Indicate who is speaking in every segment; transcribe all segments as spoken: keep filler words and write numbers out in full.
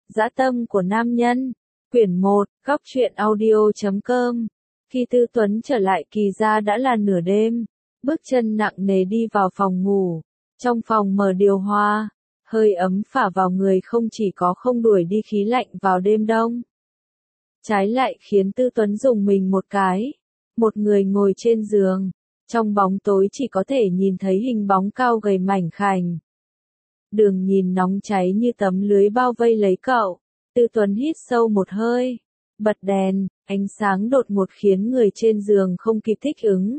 Speaker 1: Dã tâm của nam nhân. Quyển một, góc truyện audio chấm com. Khi Tư Tuấn trở lại Kỳ gia đã là nửa đêm. Bước chân nặng nề đi vào phòng ngủ. Trong phòng mở điều hòa. Hơi ấm phả vào người không chỉ có không đuổi đi khí lạnh vào đêm đông. Trái lại khiến Tư Tuấn dùng mình một cái. Một người ngồi trên giường. Trong bóng tối chỉ có thể nhìn thấy hình bóng cao gầy mảnh khảnh. Đường nhìn nóng cháy như tấm lưới bao vây lấy cậu. Tư Tuấn hít sâu một hơi. Bật đèn, ánh sáng đột ngột khiến người trên giường không kịp thích ứng.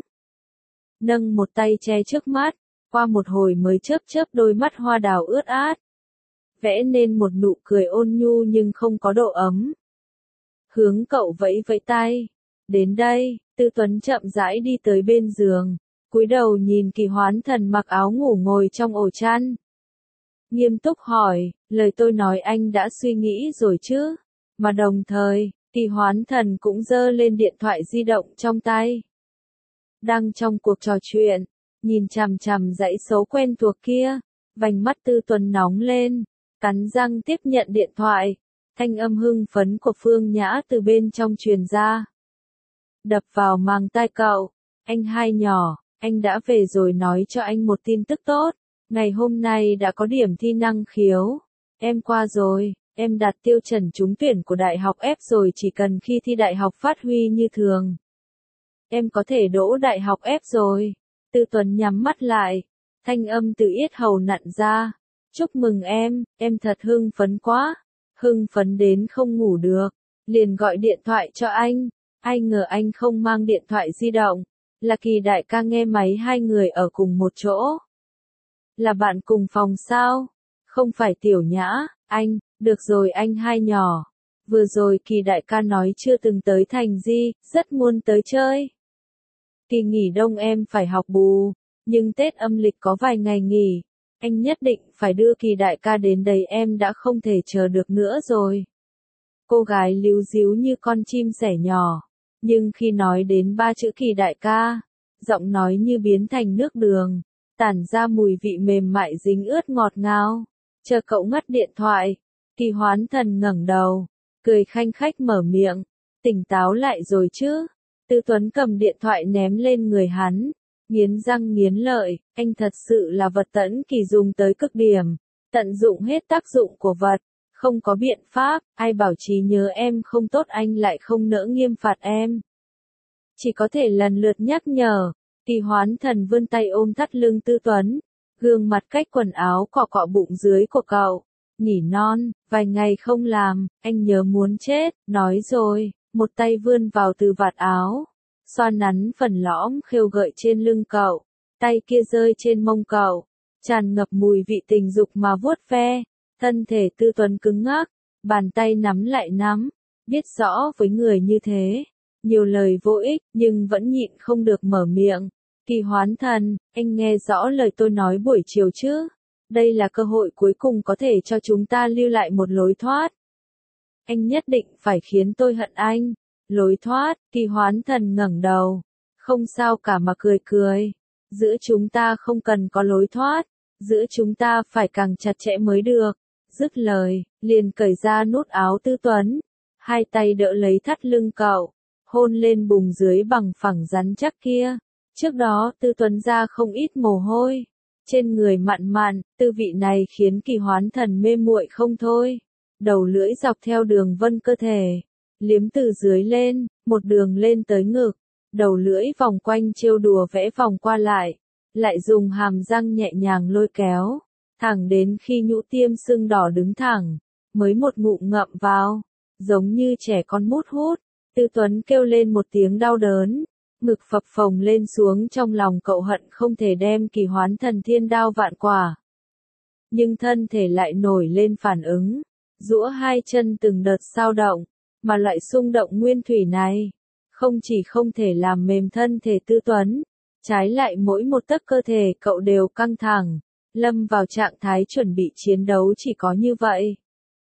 Speaker 1: Nâng một tay che trước mắt, qua một hồi mới chớp chớp đôi mắt hoa đào ướt át. Vẽ nên một nụ cười ôn nhu nhưng không có độ ấm. Hướng cậu vẫy vẫy tay. Đến đây, Tư Tuấn chậm rãi đi tới bên giường. Cúi đầu nhìn Kỳ Hoán Thần mặc áo ngủ ngồi trong ổ chăn. Nghiêm túc hỏi, lời tôi nói anh đã suy nghĩ rồi chứ? Mà đồng thời, Kỳ Hoán Thần cũng giơ lên điện thoại di động trong tay. Đang trong cuộc trò chuyện, nhìn chằm chằm dãy số quen thuộc kia, vành mắt Tư Tuấn nóng lên, cắn răng tiếp nhận điện thoại. Thanh âm hưng phấn của Phương Nhã từ bên trong truyền ra. Đập vào màng tai cậu, anh hai nhỏ, anh đã về rồi, nói cho anh một tin tức tốt. Ngày hôm nay đã có điểm thi năng khiếu. Em qua rồi, em đạt tiêu chuẩn trúng tuyển của đại học F rồi, chỉ cần khi thi đại học phát huy như thường. Em có thể đỗ đại học F rồi. Tư Tuấn nhắm mắt lại, thanh âm từ yết hầu nặn ra. Chúc mừng em, em thật hưng phấn quá. Hưng phấn đến không ngủ được, liền gọi điện thoại cho anh. Ai ngờ anh không mang điện thoại di động. Là Kỳ đại ca nghe máy, hai người ở cùng một chỗ. Là bạn cùng phòng sao? Không phải Tiểu Nhã, anh, được rồi anh hai nhỏ. Vừa rồi Kỳ đại ca nói chưa từng tới Thành Di, rất muốn tới chơi. Kỳ nghỉ đông em phải học bù, nhưng Tết âm lịch có vài ngày nghỉ. Anh nhất định phải đưa Kỳ đại ca đến đây, em đã không thể chờ được nữa rồi. Cô gái líu díu như con chim sẻ nhỏ, nhưng khi nói đến ba chữ Kỳ đại ca, giọng nói như biến thành nước đường, tản ra mùi vị mềm mại dính ướt ngọt ngào. Chờ cậu ngắt điện thoại, Kỳ Hoán Thần ngẩng đầu, cười khanh khách mở miệng, tỉnh táo lại rồi chứ? Tư Tuấn cầm điện thoại ném lên người hắn, nghiến răng nghiến lợi, anh thật sự là vật tẫn kỳ dùng tới cực điểm, tận dụng hết tác dụng của vật, không có biện pháp, ai bảo trí nhớ em không tốt anh lại không nỡ nghiêm phạt em. Chỉ có thể lần lượt nhắc nhở. Kỳ Hoán Thần vươn tay ôm thắt lưng Tư Tuấn, gương mặt cách quần áo cọ cọ bụng dưới của cậu, nhỉ non, vài ngày không làm, anh nhớ muốn chết, nói rồi, một tay vươn vào từ vạt áo, xoa nắn phần lõm khêu gợi trên lưng cậu, tay kia rơi trên mông cậu, tràn ngập mùi vị tình dục mà vuốt ve, thân thể Tư Tuấn cứng ngắc, bàn tay nắm lại nắm, biết rõ với người như thế. Nhiều lời vô ích, nhưng vẫn nhịn không được mở miệng. Kỳ Hoán Thần, anh nghe rõ lời tôi nói buổi chiều chứ? Đây là cơ hội cuối cùng có thể cho chúng ta lưu lại một lối thoát. Anh nhất định phải khiến tôi hận anh. Lối thoát, Kỳ Hoán Thần ngẩng đầu. Không sao cả mà cười cười. Giữa chúng ta không cần có lối thoát. Giữa chúng ta phải càng chặt chẽ mới được. Dứt lời, liền cởi ra nút áo Tư Tuấn. Hai tay đỡ lấy thắt lưng cậu. Hôn lên bùng dưới bằng phẳng rắn chắc kia. Trước đó Tư Tuấn ra không ít mồ hôi. Trên người mặn mặn, tư vị này khiến Kỳ Hoán Thần mê muội không thôi. Đầu lưỡi dọc theo đường vân cơ thể. Liếm từ dưới lên, một đường lên tới ngực. Đầu lưỡi vòng quanh trêu đùa vẽ vòng qua lại. Lại dùng hàm răng nhẹ nhàng lôi kéo. Thẳng đến khi nhũ tiêm sưng đỏ đứng thẳng. Mới một ngụm ngậm vào. Giống như trẻ con mút hút. Tư Tuấn kêu lên một tiếng đau đớn, ngực phập phồng lên xuống, trong lòng cậu hận không thể đem Kỳ Hoán Thần thiên đao vạn quả. Nhưng thân thể lại nổi lên phản ứng, giũa hai chân từng đợt dao động, mà loại xung động nguyên thủy này, không chỉ không thể làm mềm thân thể Tư Tuấn, trái lại mỗi một tấc cơ thể cậu đều căng thẳng, lâm vào trạng thái chuẩn bị chiến đấu. Chỉ có như vậy,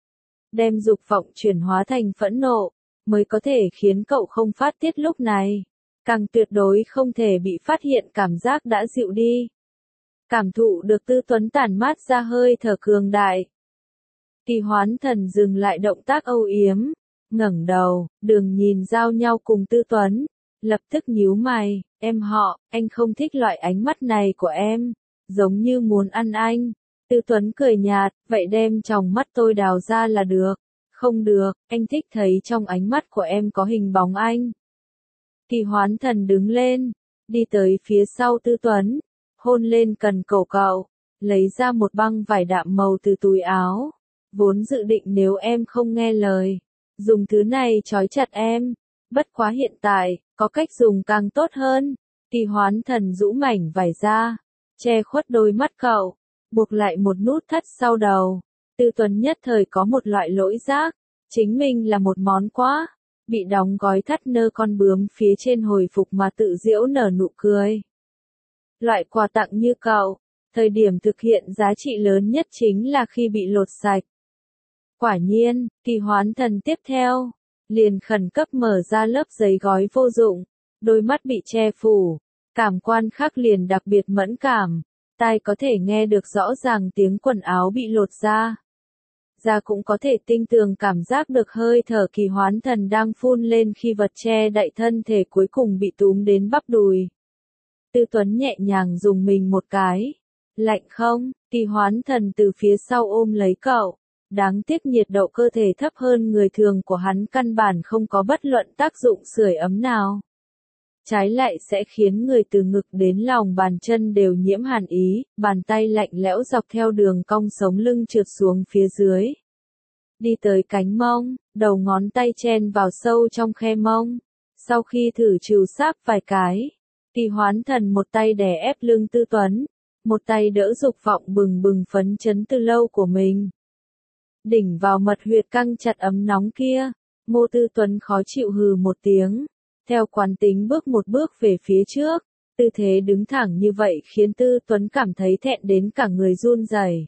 Speaker 1: đem dục vọng chuyển hóa thành phẫn nộ, mới có thể khiến cậu không phát tiết lúc này. Càng tuyệt đối không thể bị phát hiện cảm giác đã dịu đi. Cảm thụ được Tư Tuấn tản mát ra hơi thở cường đại. Kỳ Hoán Thần dừng lại động tác âu yếm, ngẩng đầu, đường nhìn giao nhau cùng Tư Tuấn, lập tức nhíu mày, em họ, anh không thích loại ánh mắt này của em, giống như muốn ăn anh. Tư Tuấn cười nhạt, vậy đem tròng mắt tôi đào ra là được. Không được, anh thích thấy trong ánh mắt của em có hình bóng anh. Kỳ Hoán Thần đứng lên, đi tới phía sau Tư Tuấn, hôn lên cần cổ cậu, lấy ra một băng vải đạm màu từ túi áo. Vốn dự định nếu em không nghe lời, dùng thứ này trói chặt em, bất quá hiện tại, có cách dùng càng tốt hơn. Kỳ Hoán Thần rũ mảnh vải ra, che khuất đôi mắt cậu, buộc lại một nút thắt sau đầu. Tư Tuấn nhất thời có một loại lỗi giác, chính mình là một món quà, bị đóng gói thắt nơ con bướm phía trên hồi phục mà tự giễu nở nụ cười. Loại quà tặng như cậu, thời điểm thực hiện giá trị lớn nhất chính là khi bị lột sạch. Quả nhiên, Kỳ Hoán Thần tiếp theo, liền khẩn cấp mở ra lớp giấy gói vô dụng, đôi mắt bị che phủ, cảm quan khác liền đặc biệt mẫn cảm, tai có thể nghe được rõ ràng tiếng quần áo bị lột ra. Da cũng có thể tinh tường cảm giác được hơi thở Kỳ Hoán Thần đang phun lên khi vật che đậy thân thể cuối cùng bị túm đến bắp đùi. Tư Tuấn nhẹ nhàng dùng mình một cái. Lạnh không? Kỳ Hoán Thần từ phía sau ôm lấy cậu. Đáng tiếc nhiệt độ cơ thể thấp hơn người thường của hắn căn bản không có bất luận tác dụng sưởi ấm nào. Trái lại sẽ khiến người từ ngực đến lòng bàn chân đều nhiễm hàn ý, bàn tay lạnh lẽo dọc theo đường cong sống lưng trượt xuống phía dưới. Đi tới cánh mông, đầu ngón tay chen vào sâu trong khe mông. Sau khi thử trừ sáp vài cái, Kỳ Hoán Thần một tay đè ép lưng Tư Tuấn, một tay đỡ dục vọng bừng bừng phấn chấn từ lâu của mình. Đỉnh vào mật huyệt căng chặt ấm nóng kia, Ngô Tư Tuấn khó chịu hừ một tiếng, theo quán tính bước một bước về phía trước, tư thế đứng thẳng như vậy khiến Tư Tuấn cảm thấy thẹn đến cả người run rẩy.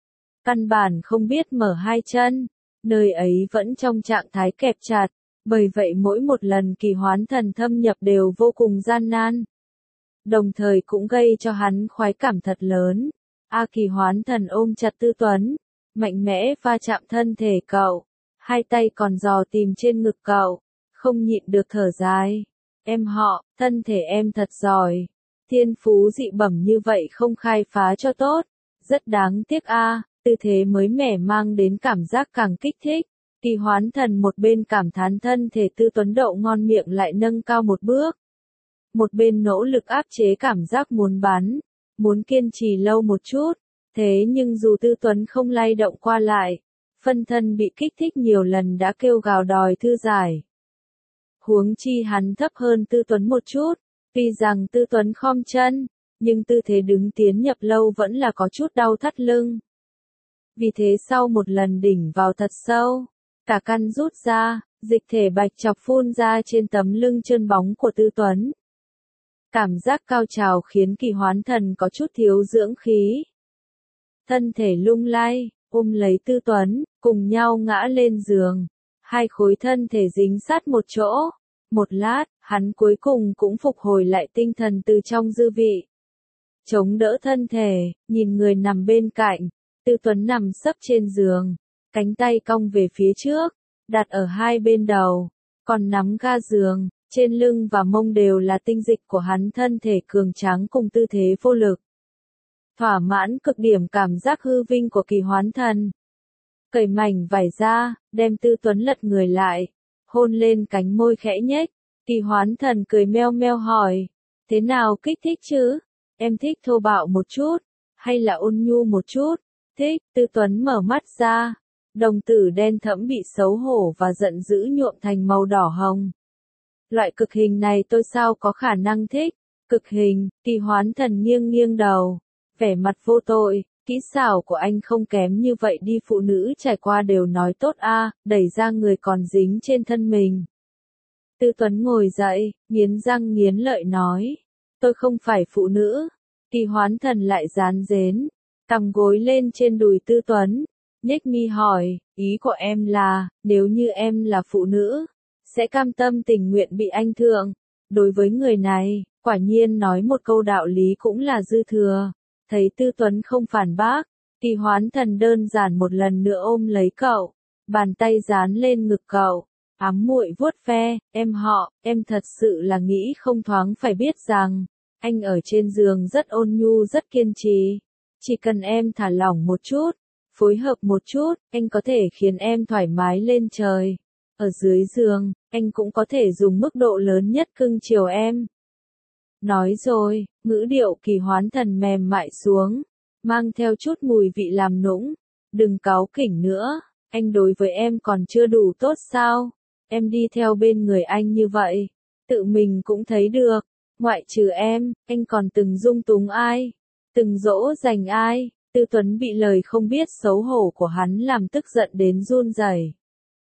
Speaker 1: Căn bản không biết mở hai chân, nơi ấy vẫn trong trạng thái kẹp chặt, bởi vậy mỗi một lần Kỳ Hoán Thần thâm nhập đều vô cùng gian nan. Đồng thời cũng gây cho hắn khoái cảm thật lớn. A Kỳ Hoán Thần ôm chặt Tư Tuấn, mạnh mẽ va chạm thân thể cậu, hai tay còn dò tìm trên ngực cậu, không nhịn được thở dài. Em họ, thân thể em thật giỏi. Thiên phú dị bẩm như vậy không khai phá cho tốt. Rất đáng tiếc a, tư thế mới mẻ mang đến cảm giác càng kích thích. Kỳ Hoán Thần một bên cảm thán thân thể Tư Tuấn đậu ngon miệng lại nâng cao một bước. Một bên nỗ lực áp chế cảm giác muốn bắn, muốn kiên trì lâu một chút. Thế nhưng dù Tư Tuấn không lay động qua lại, phân thân bị kích thích nhiều lần đã kêu gào đòi thư giải. Huống chi hắn thấp hơn Tư Tuấn một chút, tuy rằng Tư Tuấn khom chân, nhưng tư thế đứng tiến nhập lâu vẫn là có chút đau thắt lưng. Vì thế sau một lần đỉnh vào thật sâu, cả căn rút ra, dịch thể bạch chọc phun ra trên tấm lưng trơn bóng của Tư Tuấn. Cảm giác cao trào khiến Kỳ Hoán Thần có chút thiếu dưỡng khí. Thân thể lung lay, ôm lấy Tư Tuấn, cùng nhau ngã lên giường. Hai khối thân thể dính sát một chỗ. Một lát, hắn cuối cùng cũng phục hồi lại tinh thần từ trong dư vị. Chống đỡ thân thể, nhìn người nằm bên cạnh. Tư Tuấn nằm sấp trên giường, cánh tay cong về phía trước, đặt ở hai bên đầu, còn nắm ga giường, trên lưng và mông đều là tinh dịch của hắn, thân thể cường tráng cùng tư thế vô lực. Thỏa mãn cực điểm cảm giác hư vinh của Kỳ Hoán Thần. Cởi mảnh vải ra, đem Tư Tuấn lật người lại, hôn lên cánh môi khẽ nhếch. Kỳ Hoán Thần cười meo meo hỏi, thế nào kích thích chứ? Em thích thô bạo một chút, hay là ôn nhu một chút? Thích. Tư Tuấn mở mắt ra, đồng tử đen thẫm bị xấu hổ và giận dữ nhuộm thành màu đỏ hồng. Loại cực hình này tôi sao có khả năng thích? Cực hình? Kỳ Hoán Thần nghiêng nghiêng đầu, vẻ mặt vô tội. Kỹ xảo của anh không kém như vậy đi, phụ nữ trải qua đều nói tốt a, đẩy ra người còn dính trên thân mình. Tư Tuấn ngồi dậy, nghiến răng nghiến lợi nói, tôi không phải phụ nữ. Kỳ Hoán Thần lại rán rến, cằm gối lên trên đùi Tư Tuấn, nhếch mi hỏi, ý của em là, nếu như em là phụ nữ, sẽ cam tâm tình nguyện bị anh thượng. Đối với người này, quả nhiên nói một câu đạo lý cũng là dư thừa. Thấy Tư Tuấn không phản bác, Kỳ Hoán Thần đơn giản một lần nữa ôm lấy cậu, bàn tay dán lên ngực cậu, ám muội vuốt ve, em họ, em thật sự là nghĩ không thoáng phải biết rằng, anh ở trên giường rất ôn nhu rất kiên trì. Chỉ cần em thả lỏng một chút, phối hợp một chút, anh có thể khiến em thoải mái lên trời. Ở dưới giường, anh cũng có thể dùng mức độ lớn nhất cưng chiều em. Nói rồi, ngữ điệu Kỳ Hoán Thần mềm mại xuống, mang theo chút mùi vị làm nũng. Đừng cáu kỉnh nữa, anh đối với em còn chưa đủ tốt sao? Em đi theo bên người anh như vậy, tự mình cũng thấy được, ngoại trừ em, anh còn từng dung túng ai? Từng dỗ dành ai? Tư Tuấn bị lời không biết xấu hổ của hắn làm tức giận đến run rẩy.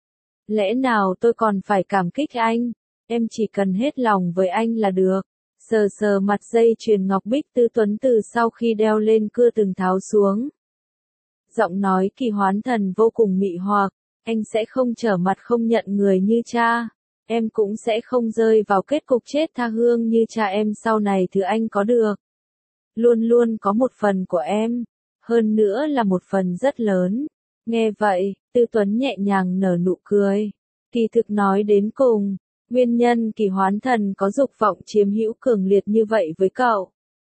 Speaker 1: Lẽ nào tôi còn phải cảm kích anh? Em chỉ cần hết lòng với anh là được. Sờ sờ mặt dây chuyền ngọc bích Tư Tuấn từ sau khi đeo lên cưa từng tháo xuống. Giọng nói Kỳ Hoán Thần vô cùng mị hoặc, anh sẽ không trở mặt không nhận người như cha. Em cũng sẽ không rơi vào kết cục chết tha hương như cha em sau này thứ anh có được. Luôn luôn có một phần của em, hơn nữa là một phần rất lớn. Nghe vậy, Tư Tuấn nhẹ nhàng nở nụ cười. Kỳ thực nói đến cùng, nguyên nhân Kỳ Hoán Thần có dục vọng chiếm hữu cường liệt như vậy với cậu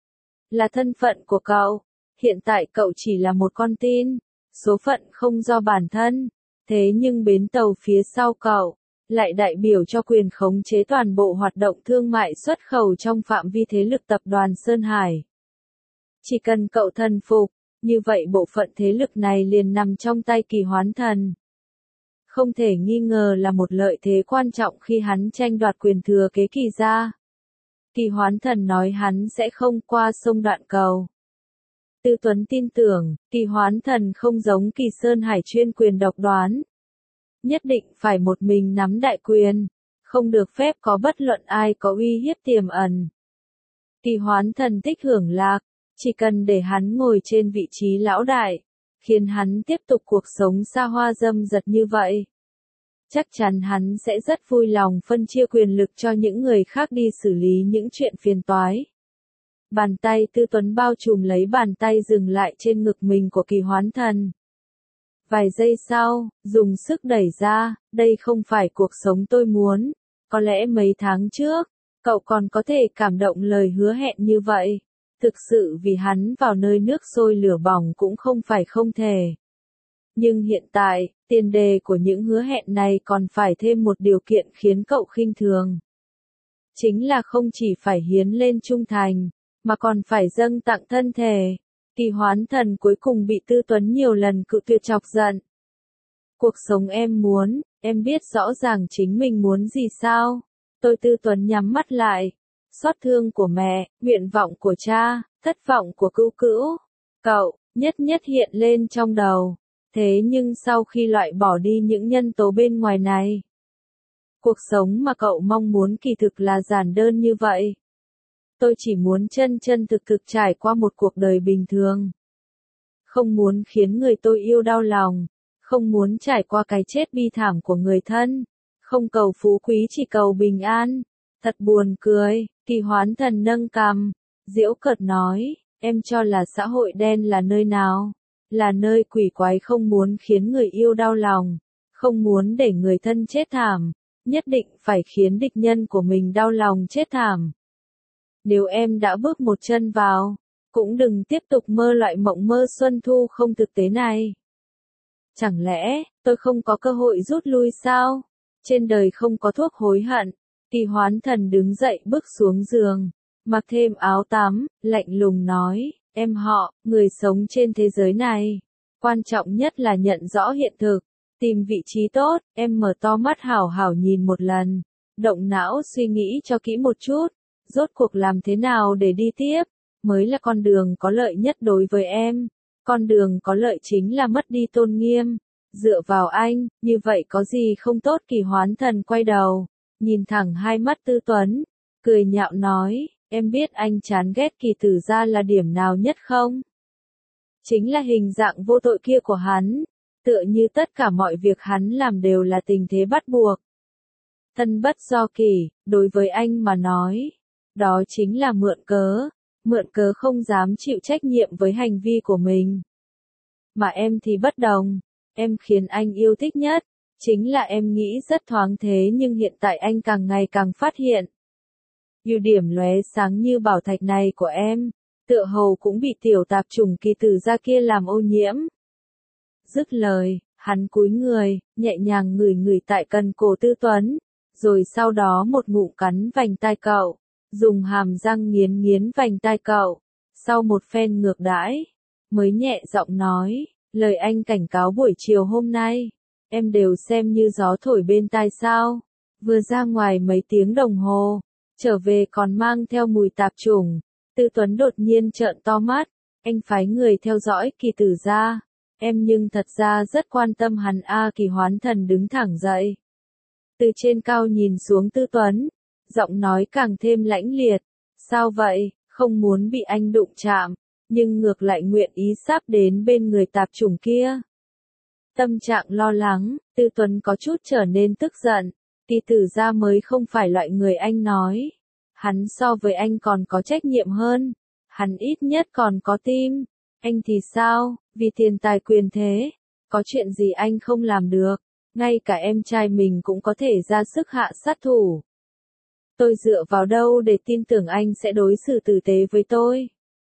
Speaker 1: là thân phận của cậu. Hiện tại cậu chỉ là một con tin, số phận không do bản thân, thế nhưng bến tàu phía sau cậu lại đại biểu cho quyền khống chế toàn bộ hoạt động thương mại xuất khẩu trong phạm vi thế lực tập đoàn Sơn Hải. Chỉ cần cậu thần phục, như vậy bộ phận thế lực này liền nằm trong tay Kỳ Hoán Thần. Không thể nghi ngờ là một lợi thế quan trọng khi hắn tranh đoạt quyền thừa kế Kỳ gia. Kỳ Hoán Thần nói hắn sẽ không qua sông đoạn cầu. Tư Tuấn tin tưởng, Kỳ Hoán Thần không giống Kỳ Sơn Hải chuyên quyền độc đoán. Nhất định phải một mình nắm đại quyền, không được phép có bất luận ai có uy hiếp tiềm ẩn. Kỳ Hoán Thần thích hưởng lạc, chỉ cần để hắn ngồi trên vị trí lão đại, khiến hắn tiếp tục cuộc sống xa hoa dâm dật như vậy. Chắc chắn hắn sẽ rất vui lòng phân chia quyền lực cho những người khác đi xử lý những chuyện phiền toái. Bàn tay Tư Tuấn bao trùm lấy bàn tay dừng lại trên ngực mình của Kỳ Hoán Thần. Vài giây sau, dùng sức đẩy ra, đây không phải cuộc sống tôi muốn. Có lẽ mấy tháng trước, cậu còn có thể cảm động lời hứa hẹn như vậy. Thực sự vì hắn vào nơi nước sôi lửa bỏng cũng không phải không thể. Nhưng hiện tại, tiền đề của những hứa hẹn này còn phải thêm một điều kiện khiến cậu khinh thường. Chính là không chỉ phải hiến lên trung thành, mà còn phải dâng tặng thân thể. Kỳ Hoán Thần cuối cùng bị Tư Tuấn nhiều lần cự tuyệt chọc giận. Cuộc sống em muốn, em biết rõ ràng chính mình muốn gì sao? Tôi Tư Tuấn nhắm mắt lại. Xót thương của mẹ, nguyện vọng của cha, thất vọng của cữu cữu. Cậu, nhất nhất hiện lên trong đầu. Thế nhưng sau khi loại bỏ đi những nhân tố bên ngoài này, cuộc sống mà cậu mong muốn kỳ thực là giản đơn như vậy. Tôi chỉ muốn chân chân thực thực trải qua một cuộc đời bình thường. Không muốn khiến người tôi yêu đau lòng. Không muốn trải qua cái chết bi thảm của người thân. Không cầu phú quý chỉ cầu bình an. Thật buồn cười, Kỳ Hoán Thần nâng cằm, giễu cợt nói, em cho là xã hội đen là nơi nào? Là nơi quỷ quái không muốn khiến người yêu đau lòng, không muốn để người thân chết thảm, nhất định phải khiến địch nhân của mình đau lòng chết thảm. Nếu em đã bước một chân vào, cũng đừng tiếp tục mơ loại mộng mơ xuân thu không thực tế này. Chẳng lẽ, tôi không có cơ hội rút lui sao? Trên đời không có thuốc hối hận. Kỳ Hoán Thần đứng dậy bước xuống giường, mặc thêm áo tắm, lạnh lùng nói, em họ, người sống trên thế giới này. Quan trọng nhất là nhận rõ hiện thực, tìm vị trí tốt, em mở to mắt hảo hảo nhìn một lần, động não suy nghĩ cho kỹ một chút, rốt cuộc làm thế nào để đi tiếp, mới là con đường có lợi nhất đối với em. Con đường có lợi chính là mất đi tôn nghiêm. Dựa vào anh, như vậy có gì không tốt? Kỳ Hoán Thần quay đầu, nhìn thẳng hai mắt Tư Tuấn, cười nhạo nói, em biết anh chán ghét Kỳ Tử Gia là điểm nào nhất không? Chính là hình dạng vô tội kia của hắn, tựa như tất cả mọi việc hắn làm đều là tình thế bắt buộc. Thân bất do kỳ, đối với anh mà nói, đó chính là mượn cớ, mượn cớ không dám chịu trách nhiệm với hành vi của mình. Mà em thì bất đồng. Em khiến anh yêu thích nhất. Chính là em nghĩ rất thoáng thế nhưng hiện tại anh càng ngày càng phát hiện. Ưu điểm lóe sáng như bảo thạch này của em, tựa hồ cũng bị tiểu tạp chủng kỳ tử gia kia làm ô nhiễm. Dứt lời, hắn cúi người, nhẹ nhàng ngửi ngửi tại cần cổ Tư Tuấn, rồi sau đó một ngụm cắn vành tai cậu, dùng hàm răng nghiến nghiến vành tai cậu, sau một phen ngược đãi, mới nhẹ giọng nói, lời anh cảnh cáo buổi chiều hôm nay, em đều xem như gió thổi bên tai sao, vừa ra ngoài mấy tiếng đồng hồ, trở về còn mang theo mùi tạp chủng. Tư Tuấn đột nhiên trợn to mắt, anh phái người theo dõi kỳ tử gia, em nhưng thật ra rất quan tâm hắn a. Kỳ Hoán Thần đứng thẳng dậy, từ trên cao nhìn xuống Tư Tuấn, giọng nói càng thêm lãnh liệt, sao vậy, không muốn bị anh đụng chạm, nhưng ngược lại nguyện ý sắp đến bên người tạp chủng kia. Tâm trạng lo lắng, Tư Tuấn có chút trở nên tức giận, kỳ tử gia mới không phải loại người anh nói. Hắn so với anh còn có trách nhiệm hơn, hắn ít nhất còn có tim, anh thì sao, vì tiền tài quyền thế, có chuyện gì anh không làm được, ngay cả em trai mình cũng có thể ra sức hạ sát thủ. Tôi dựa vào đâu để tin tưởng anh sẽ đối xử tử tế với tôi?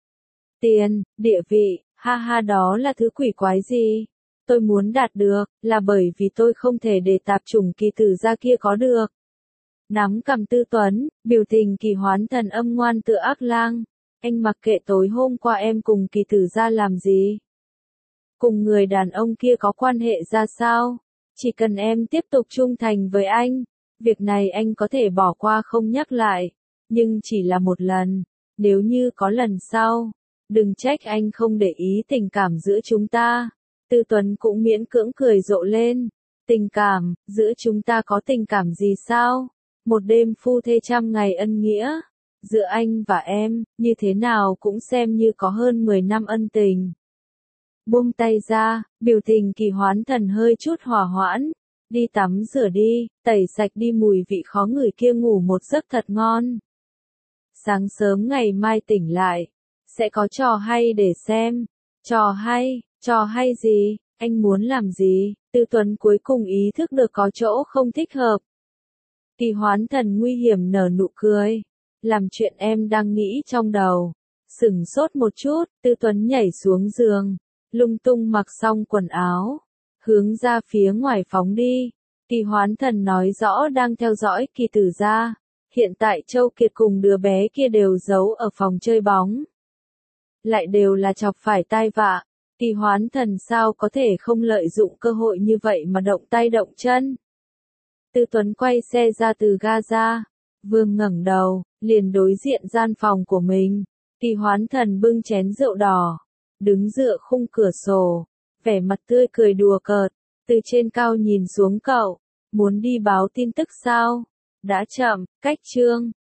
Speaker 1: Tiền, địa vị, ha ha đó là thứ quỷ quái gì? Tôi muốn đạt được, là bởi vì tôi không thể để tạp chủng kỳ tử gia kia có được. Nắm cầm Tư Tuấn, biểu tình Kỳ Hoán Thần âm ngoan tựa ác lang. Anh mặc kệ tối hôm qua em cùng kỳ tử gia làm gì. Cùng người đàn ông kia có quan hệ ra sao. Chỉ cần em tiếp tục trung thành với anh. Việc này anh có thể bỏ qua không nhắc lại. Nhưng chỉ là một lần. Nếu như có lần sau. Đừng trách anh không để ý tình cảm giữa chúng ta. Tư Tuấn cũng miễn cưỡng cười rộ lên. Tình cảm, giữa chúng ta có tình cảm gì sao? Một đêm phu thê trăm ngày ân nghĩa, giữa anh và em, như thế nào cũng xem như có hơn mười năm ân tình. Buông tay ra, biểu tình Kỳ Hoán Thần hơi chút hòa hoãn, đi tắm rửa đi, tẩy sạch đi mùi vị khó ngửi kia ngủ một giấc thật ngon. Sáng sớm ngày mai tỉnh lại, sẽ có trò hay để xem. Trò hay, trò hay gì, anh muốn làm gì? Tư Tuấn cuối cùng ý thức được có chỗ không thích hợp. Kỳ Hoán Thần nguy hiểm nở nụ cười. Làm chuyện em đang nghĩ trong đầu. Sửng sốt một chút, Tư Tuấn nhảy xuống giường. Lung tung mặc xong quần áo. Hướng ra phía ngoài phóng đi. Kỳ Hoán Thần nói rõ đang theo dõi kỳ tử gia. Hiện tại Châu Kiệt cùng đứa bé kia đều giấu ở phòng chơi bóng. Lại đều là chọc phải tai vạ. Kỳ Hoán Thần sao có thể không lợi dụng cơ hội như vậy mà động tay động chân. Tư Tuấn quay xe ra từ Gaza, Vương ngẩng đầu, liền đối diện gian phòng của mình. Kỳ Hoán Thần bưng chén rượu đỏ, đứng dựa khung cửa sổ, vẻ mặt tươi cười đùa cợt, từ trên cao nhìn xuống cậu, muốn đi báo tin tức sao? Đã chậm, cách chương.